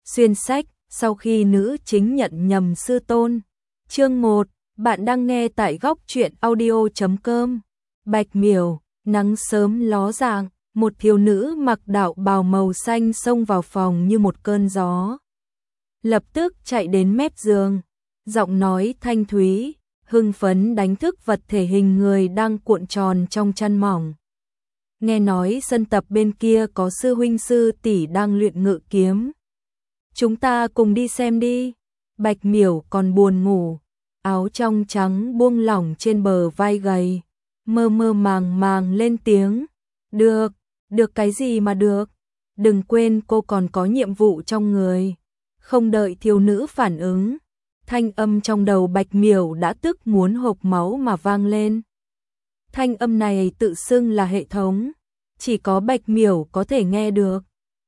Xuyên sách, sau khi nữ chính nhận nhầm sư tôn. Chương 1, bạn đang nghe tại góc truyện audio.com. Bạch Miểu, nắng sớm ló dạng, một thiếu nữ mặc đạo bào màu xanh xông vào phòng như một cơn gió. Lập tức chạy đến mép giường, giọng nói thanh thúy, hưng phấn đánh thức vật thể hình người đang cuộn tròn trong chăn mỏng. Nghe nói sân tập bên kia có sư huynh sư tỷ đang luyện ngự kiếm. Chúng ta cùng đi xem đi. Bạch Miểu còn buồn ngủ, áo trong trắng buông lỏng trên bờ vai gầy, mơ mơ màng màng lên tiếng. Được, được cái gì mà được, đừng quên cô còn có nhiệm vụ trong người. Không đợi thiếu nữ phản ứng, thanh âm trong đầu Bạch Miểu đã tức muốn hộc máu mà vang lên. Thanh âm này tự xưng là hệ thống, chỉ có Bạch Miểu có thể nghe được.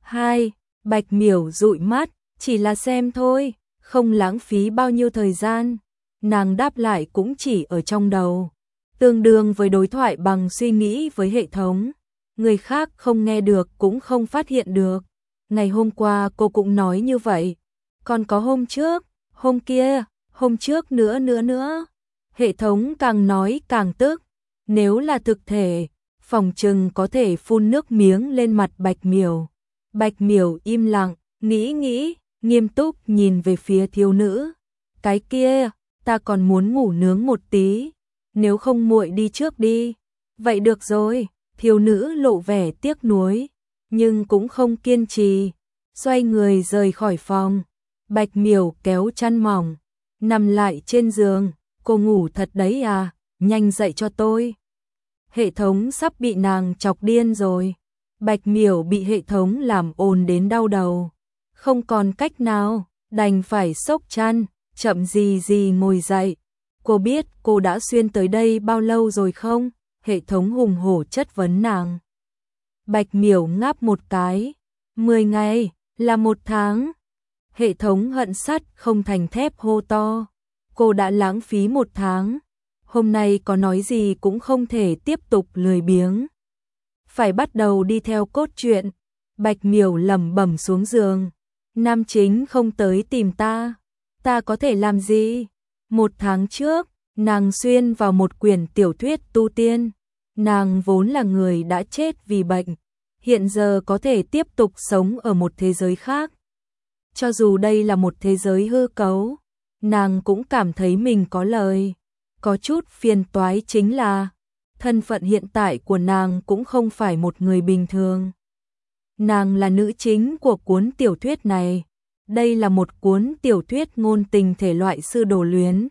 Bạch Miểu dụi mắt, chỉ là xem thôi, không lãng phí bao nhiêu thời gian. Nàng đáp lại cũng chỉ ở trong đầu, tương đương với đối thoại bằng suy nghĩ với hệ thống. Người khác không nghe được cũng không phát hiện được. Ngày hôm qua cô cũng nói như vậy. Còn có hôm trước, hôm kia, hôm trước nữa. Hệ thống càng nói càng tức. Nếu là thực thể, phòng trừng có thể phun nước miếng lên mặt Bạch Miểu. Bạch Miểu im lặng, nghĩ, nghiêm túc nhìn về phía thiếu nữ. Cái kia, ta còn muốn ngủ nướng một tí, nếu không muội đi trước đi. Vậy được rồi, thiếu nữ lộ vẻ tiếc nuối, nhưng cũng không kiên trì, xoay người rời khỏi phòng. Bạch Miểu kéo chăn mỏng, nằm lại trên giường. Cô ngủ thật đấy à, nhanh dậy cho tôi. Hệ thống sắp bị nàng chọc điên rồi. Bạch Miểu bị hệ thống làm ồn đến đau đầu, không còn cách nào, đành phải xốc chăn, chậm gì ngồi dậy. Cô biết cô đã xuyên tới đây bao lâu rồi không? Hệ thống hùng hổ chất vấn nàng. Bạch Miểu ngáp một cái. 10 ngày, là 1 tháng. Hệ thống hận sắt không thành thép hô to. Cô đã lãng phí 1 tháng. Hôm nay có nói gì cũng không thể tiếp tục lười biếng. Phải bắt đầu đi theo cốt truyện. Bạch Miểu lẩm bẩm xuống giường. Nam chính không tới tìm ta. Ta có thể làm gì? 1 tháng trước, nàng xuyên vào một quyển tiểu thuyết tu tiên. Nàng vốn là người đã chết vì bệnh, hiện giờ có thể tiếp tục sống ở một thế giới khác. Cho dù đây là một thế giới hư cấu, nàng cũng cảm thấy mình có lời. Có chút phiền toái chính là, thân phận hiện tại của nàng cũng không phải một người bình thường. Nàng là nữ chính của cuốn tiểu thuyết này. Đây là một cuốn tiểu thuyết ngôn tình thể loại sư đồ luyến.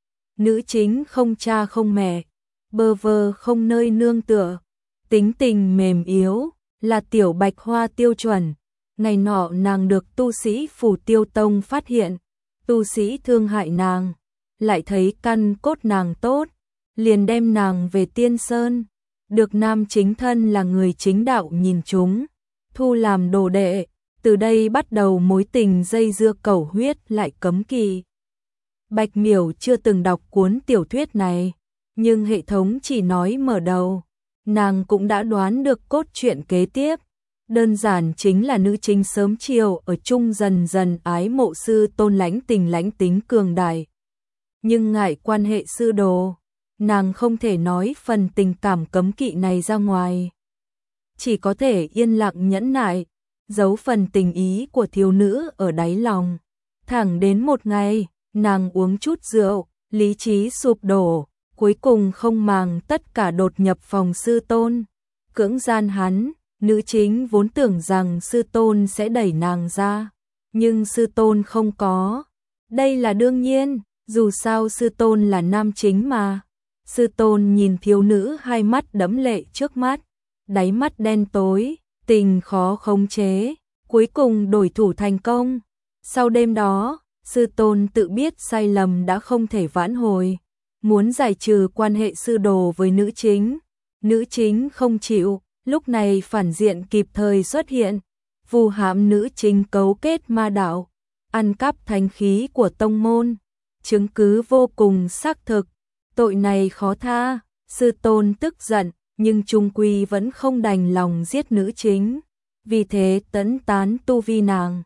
Nữ chính không cha không mẹ, bơ vơ không nơi nương tựa, tính tình mềm yếu, là tiểu bạch hoa tiêu chuẩn. Ngày nọ nàng được tu sĩ Phù Tiêu Tông phát hiện, tu sĩ thương hại nàng, lại thấy căn cốt nàng tốt, liền đem nàng về Tiên Sơn, được nam chính thân là người chính đạo nhìn chúng, thu làm đồ đệ. Từ đây bắt đầu mối tình dây dưa cẩu huyết lại cấm kỵ. Bạch Miểu chưa từng đọc cuốn tiểu thuyết này, nhưng hệ thống chỉ nói mở đầu, nàng cũng đã đoán được cốt truyện kế tiếp. Đơn giản chính là nữ chính sớm chiều ở chung dần dần ái mộ sư tôn lãnh tình lãnh tính cường đại. Nhưng ngại quan hệ sư đồ, nàng không thể nói phần tình cảm cấm kỵ này ra ngoài. Chỉ có thể yên lặng nhẫn nại, giấu phần tình ý của thiếu nữ ở đáy lòng. Thẳng đến một ngày, nàng uống chút rượu, lý trí sụp đổ, cuối cùng không màng tất cả đột nhập phòng sư tôn, cưỡng gian hắn. Nữ chính vốn tưởng rằng sư tôn sẽ đẩy nàng ra, nhưng sư tôn không có. Đây là đương nhiên, dù sao sư tôn là nam chính mà. Sư tôn nhìn thiếu nữ hai mắt đẫm lệ trước mắt, đáy mắt đen tối, tình khó khống chế, cuối cùng đổi thủ thành công. Sau đêm đó, sư tôn tự biết sai lầm đã không thể vãn hồi, muốn giải trừ quan hệ sư đồ với nữ chính. Nữ chính không chịu, lúc này phản diện kịp thời xuất hiện, vu hãm nữ chính cấu kết ma đạo, ăn cắp thánh khí của tông môn, chứng cứ vô cùng xác thực, tội này khó tha. Sư tôn tức giận, nhưng chung quy vẫn không đành lòng giết nữ chính, vì thế tấn tán tu vi nàng,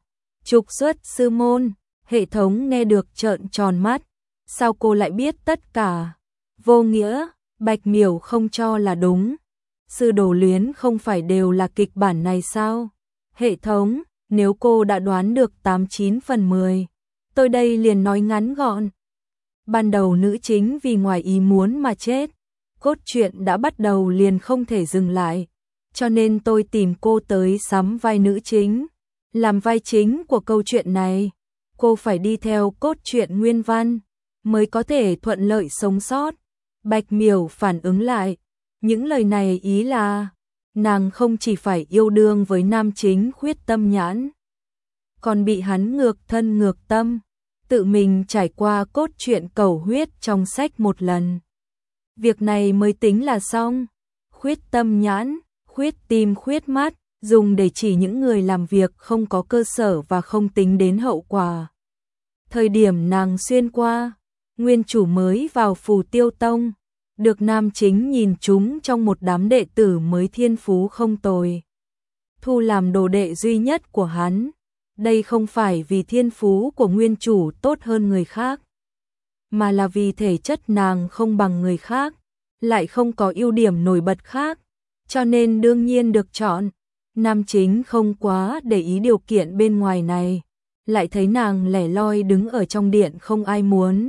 Trục xuất sư môn, hệ thống nghe được trợn tròn mắt. Sao cô lại biết tất cả? Vô nghĩa, Bạch Miểu không cho là đúng. Sư đồ luyến không phải đều là kịch bản này sao? Hệ thống, nếu cô đã đoán được 89 phần 10, tôi đây liền nói ngắn gọn. Ban đầu nữ chính vì ngoài ý muốn mà chết, cốt truyện đã bắt đầu liền không thể dừng lại, cho nên tôi tìm cô tới sắm vai nữ chính, làm vai chính của câu chuyện này. Cô phải đi theo cốt truyện nguyên văn, mới có thể thuận lợi sống sót. Bạch Miểu phản ứng lại, những lời này ý là, nàng không chỉ phải yêu đương với nam chính Khuyết Tâm Nhãn, còn bị hắn ngược thân ngược tâm, tự mình trải qua cốt truyện cầu huyết trong sách một lần. Việc này mới tính là xong. Khuyết Tâm Nhãn, khuyết tim khuyết mắt, dùng để chỉ những người làm việc không có cơ sở và không tính đến hậu quả. Thời điểm nàng xuyên qua, nguyên chủ mới vào Phù Tiêu Tông, được nam chính nhìn chúng trong một đám đệ tử mới thiên phú không tồi, thu làm đồ đệ duy nhất của hắn. Đây không phải vì thiên phú của nguyên chủ tốt hơn người khác, mà là vì thể chất nàng không bằng người khác, lại không có ưu điểm nổi bật khác, cho nên đương nhiên được chọn. Nam chính không quá để ý điều kiện bên ngoài này, lại thấy nàng lẻ loi đứng ở trong điện không ai muốn.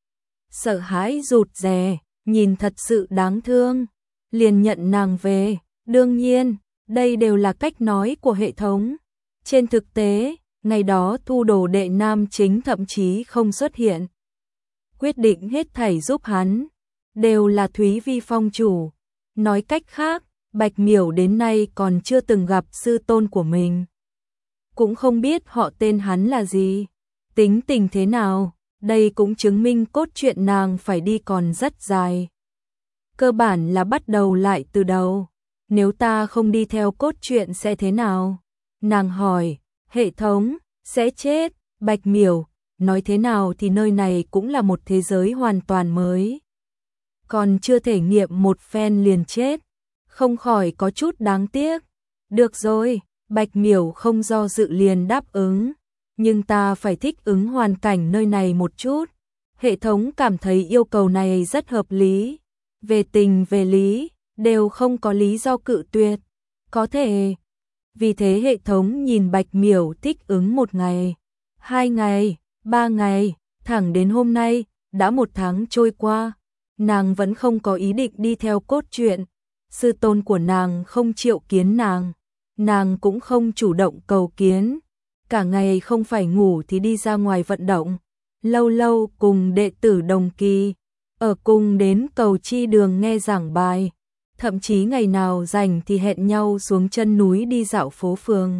Sợ hãi rụt rè, nhìn thật sự đáng thương, liền nhận nàng về. Đương nhiên, đây đều là cách nói của hệ thống. Trên thực tế, ngày đó thu đồ đệ nam chính thậm chí không xuất hiện. Quyết định hết thảy giúp hắn, đều là Thúy Vi phong chủ. Nói cách khác, Bạch Miểu đến nay còn chưa từng gặp sư tôn của mình. Cũng không biết họ tên hắn là gì, tính tình thế nào, đây cũng chứng minh cốt truyện nàng phải đi còn rất dài. Cơ bản là bắt đầu lại từ đầu, nếu ta không đi theo cốt truyện sẽ thế nào? Nàng hỏi, hệ thống, sẽ chết. Bạch Miểu, nói thế nào thì nơi này cũng là một thế giới hoàn toàn mới. Còn chưa thể nghiệm một phen liền chết, không khỏi có chút đáng tiếc. Được rồi, Bạch Miểu không do dự liền đáp ứng, nhưng ta phải thích ứng hoàn cảnh nơi này một chút. Hệ thống cảm thấy yêu cầu này rất hợp lý, về tình về lý, đều không có lý do cự tuyệt. Có thể, vì thế hệ thống nhìn Bạch Miểu thích ứng 1 ngày, 2 ngày, 3 ngày, thẳng đến hôm nay, đã 1 tháng trôi qua, nàng vẫn không có ý định đi theo cốt truyện. Sư tôn của nàng không triệu kiến nàng cũng không chủ động cầu kiến, cả ngày không phải ngủ thì đi ra ngoài vận động, lâu lâu cùng đệ tử đồng kỳ, ở cùng đến Cầu Chi Đường nghe giảng bài, thậm chí ngày nào rảnh thì hẹn nhau xuống chân núi đi dạo phố phường.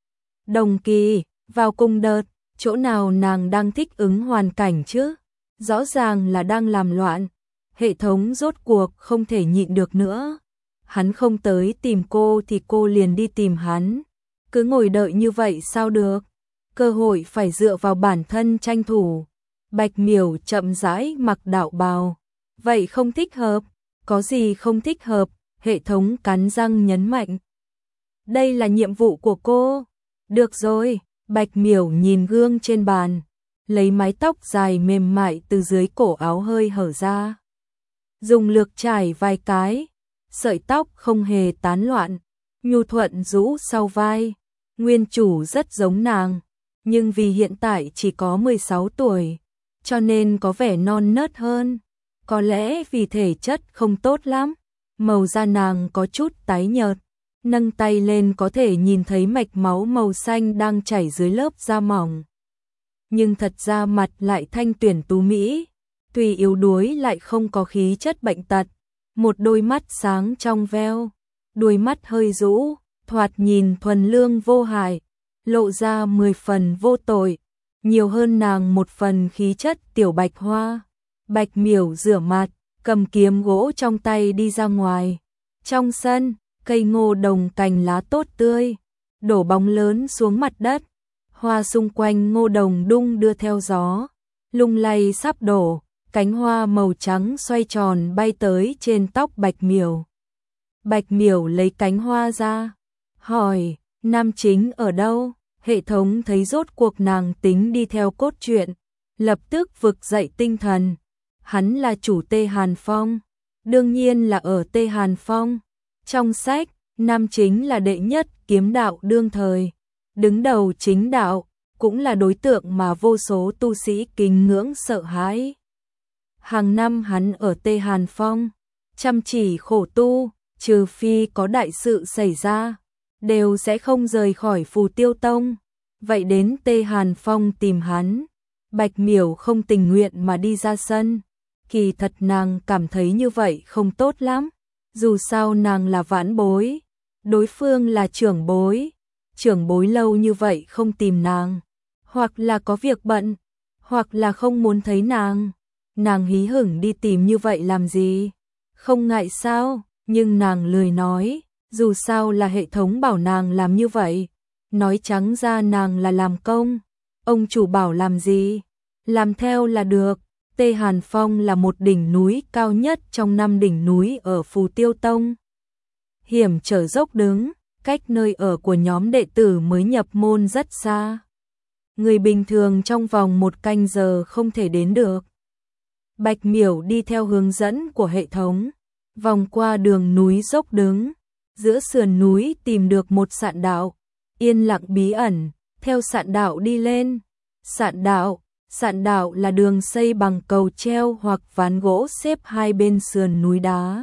Đồng kỳ, vào cùng đợt, chỗ nào nàng đang thích ứng hoàn cảnh chứ? Rõ ràng là đang làm loạn. Hệ thống rốt cuộc không thể nhịn được nữa. Hắn không tới tìm cô thì cô liền đi tìm hắn. Cứ ngồi đợi như vậy sao được? Cơ hội phải dựa vào bản thân tranh thủ. Bạch Miểu chậm rãi mặc đạo bào. Vậy không thích hợp. Có gì không thích hợp? Hệ thống cắn răng nhấn mạnh. Đây là nhiệm vụ của cô. Được rồi. Bạch Miểu nhìn gương trên bàn, lấy mái tóc dài mềm mại từ dưới cổ áo hơi hở ra, dùng lược chải vài cái, sợi tóc không hề tán loạn, nhu thuận rũ sau vai. Nguyên chủ rất giống nàng, nhưng vì hiện tại chỉ có 16 tuổi, cho nên có vẻ non nớt hơn. Có lẽ vì thể chất không tốt lắm, màu da nàng có chút tái nhợt. Nâng tay lên có thể nhìn thấy mạch máu màu xanh đang chảy dưới lớp da mỏng. Nhưng thật ra mặt lại thanh tuyển tú mỹ, tuy yếu đuối lại không có khí chất bệnh tật. Một đôi mắt sáng trong veo, đuôi mắt hơi rũ, thoạt nhìn thuần lương vô hại, lộ ra 10 phần vô tội, nhiều hơn nàng 1 phần khí chất tiểu bạch hoa. Bạch Miểu rửa mặt, cầm kiếm gỗ trong tay đi ra ngoài. Trong sân, cây ngô đồng cành lá tốt tươi, đổ bóng lớn xuống mặt đất, hoa xung quanh ngô đồng đung đưa theo gió, lung lay sắp đổ, cánh hoa màu trắng xoay tròn bay tới trên tóc Bạch Miểu. Bạch Miểu lấy cánh hoa ra, hỏi, nam chính ở đâu? Hệ thống thấy rốt cuộc nàng tính đi theo cốt truyện, lập tức vực dậy tinh thần. Hắn là chủ Tê Hàn Phong, đương nhiên là ở Tê Hàn Phong. Trong sách, nam chính là đệ nhất kiếm đạo đương thời, đứng đầu chính đạo, cũng là đối tượng mà vô số tu sĩ kính ngưỡng sợ hãi. Hàng năm hắn ở Tê Hàn Phong, chăm chỉ khổ tu, trừ phi có đại sự xảy ra, đều sẽ không rời khỏi Phù Tiêu Tông. Vậy đến Tê Hàn Phong tìm hắn, Bạch Miểu không tình nguyện mà đi ra sân. Kỳ thật nàng cảm thấy như vậy không tốt lắm, dù sao nàng là vãn bối, đối phương là trưởng bối lâu như vậy không tìm nàng, hoặc là có việc bận, hoặc là không muốn thấy nàng hí hửng đi tìm như vậy làm gì, không ngại sao, nhưng nàng lười nói, dù sao là hệ thống bảo nàng làm như vậy, nói trắng ra nàng là làm công, ông chủ bảo làm gì, làm theo là được. Tê Hàn Phong là một đỉnh núi cao nhất trong 5 đỉnh núi ở Phù Tiêu Tông. Hiểm trở dốc đứng, cách nơi ở của nhóm đệ tử mới nhập môn rất xa. Người bình thường trong vòng 1 canh giờ không thể đến được. Bạch Miểu đi theo hướng dẫn của hệ thống, vòng qua đường núi dốc đứng, giữa sườn núi tìm được một sạn đạo, yên lặng bí ẩn, theo sạn đạo đi lên. Sạn đạo là đường xây bằng cầu treo hoặc ván gỗ xếp hai bên sườn núi đá,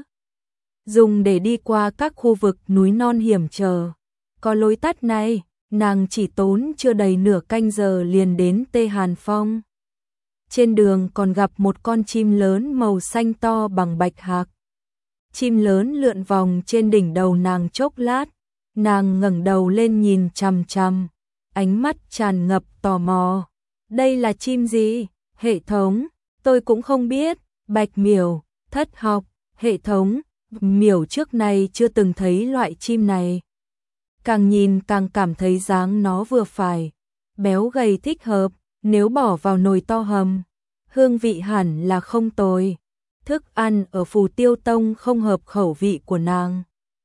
dùng để đi qua các khu vực núi non hiểm trở. Có lối tắt này, nàng chỉ tốn chưa đầy nửa canh giờ liền đến Tê Hàn Phong. Trên đường còn gặp một con chim lớn màu xanh to bằng bạch hạc. Chim lớn lượn vòng trên đỉnh đầu nàng chốc lát, nàng ngẩng đầu lên nhìn chằm chằm, ánh mắt tràn ngập tò mò. Đây là chim gì? Hệ thống, tôi cũng không biết. Bạch Miểu, thất học, hệ thống, Miểu trước này chưa từng thấy loại chim này. Càng nhìn càng cảm thấy dáng nó vừa phải, béo gầy thích hợp, nếu bỏ vào nồi to hầm, hương vị hẳn là không tồi. Thức ăn ở Phù Tiêu Tông không hợp khẩu vị của nàng.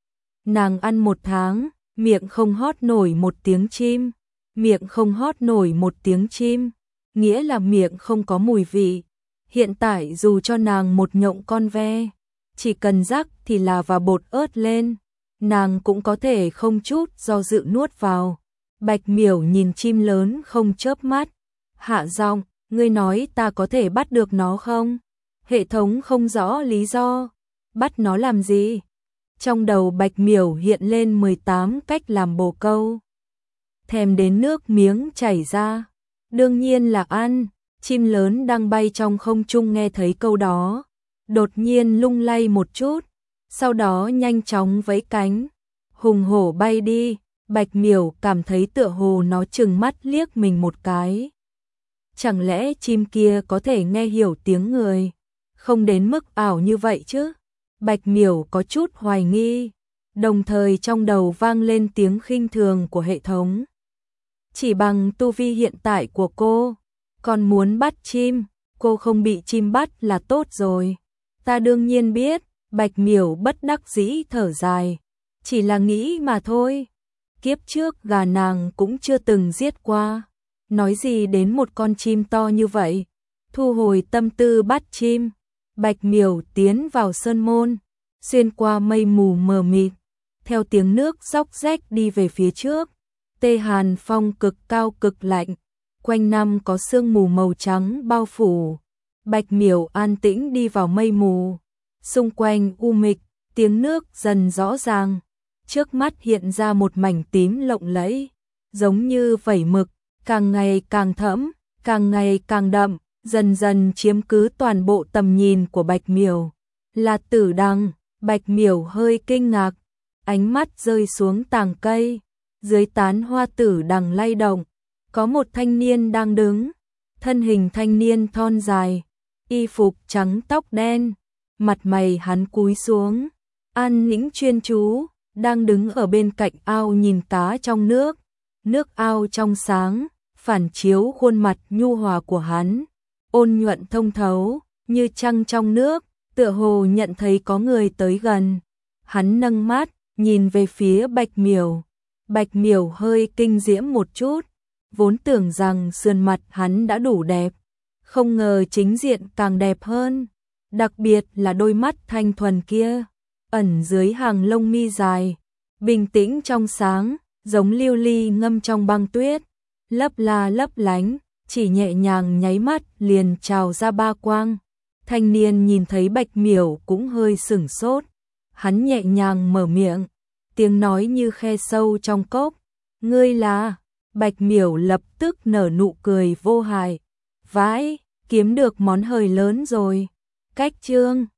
Nàng ăn 1 tháng, miệng không hót nổi một tiếng chim. Miệng không hót nổi một tiếng chim, nghĩa là miệng không có mùi vị. Hiện tại dù cho nàng một nhộng con ve, chỉ cần rắc thì là và bột ớt lên, nàng cũng có thể không chút do dự nuốt vào. Bạch Miểu nhìn chim lớn không chớp mắt, hạ giọng, ngươi nói ta có thể bắt được nó không? Hệ thống không rõ lý do, bắt nó làm gì? Trong đầu Bạch Miểu hiện lên 18 cách làm bồ câu. Thèm đến nước miếng chảy ra, đương nhiên là ăn. Chim lớn đang bay trong không trung nghe thấy câu đó, đột nhiên lung lay một chút, sau đó nhanh chóng vẫy cánh, hùng hổ bay đi. Bạch Miểu cảm thấy tựa hồ nó trừng mắt liếc mình một cái. Chẳng lẽ chim kia có thể nghe hiểu tiếng người? Không đến mức ảo như vậy chứ? Bạch Miểu có chút hoài nghi, đồng thời trong đầu vang lên tiếng khinh thường của hệ thống. Chỉ bằng tu vi hiện tại của cô, còn muốn bắt chim, cô không bị chim bắt là tốt rồi. Ta đương nhiên biết, Bạch Miểu bất đắc dĩ thở dài, chỉ là nghĩ mà thôi. Kiếp trước gà nàng cũng chưa từng giết qua, nói gì đến một con chim to như vậy. Thu hồi tâm tư bắt chim, Bạch Miểu tiến vào sơn môn, xuyên qua mây mù mờ mịt, theo tiếng nước róc rách đi về phía trước. Tê Hàn Phong cực cao cực lạnh, quanh năm có sương mù màu trắng bao phủ. Bạch Miểu an tĩnh đi vào mây mù, xung quanh u mịch, tiếng nước dần rõ ràng. Trước mắt hiện ra một mảnh tím lộng lẫy, giống như vẩy mực, càng ngày càng thẫm, càng ngày càng đậm, dần dần chiếm cứ toàn bộ tầm nhìn của Bạch Miểu. Là tử đằng. Bạch Miểu hơi kinh ngạc, ánh mắt rơi xuống tàng cây, dưới tán hoa tử đằng lay động, có một thanh niên đang đứng, thân hình thanh niên thon dài, y phục trắng tóc đen, mặt mày hắn cúi xuống, an nĩnh chuyên chú, đang đứng ở bên cạnh ao nhìn cá trong nước. Nước ao trong sáng, phản chiếu khuôn mặt nhu hòa của hắn, ôn nhuận thông thấu, như trăng trong nước, tựa hồ nhận thấy có người tới gần. Hắn nâng mắt, nhìn về phía Bạch Miểu, Bạch Miểu hơi kinh diễm một chút, vốn tưởng rằng sườn mặt hắn đã đủ đẹp, không ngờ chính diện càng đẹp hơn, đặc biệt là đôi mắt thanh thuần kia, ẩn dưới hàng lông mi dài, bình tĩnh trong sáng, giống lưu ly ngâm trong băng tuyết, lấp la lấp lánh, chỉ nhẹ nhàng nháy mắt liền trào ra ba quang. Thanh niên nhìn thấy Bạch Miểu cũng hơi sửng sốt, hắn nhẹ nhàng mở miệng, tiếng nói như khe sâu trong cốc, ngươi là... Bạch Miểu lập tức nở nụ cười vô hại, vãi, kiếm được món hời lớn rồi. Cách chương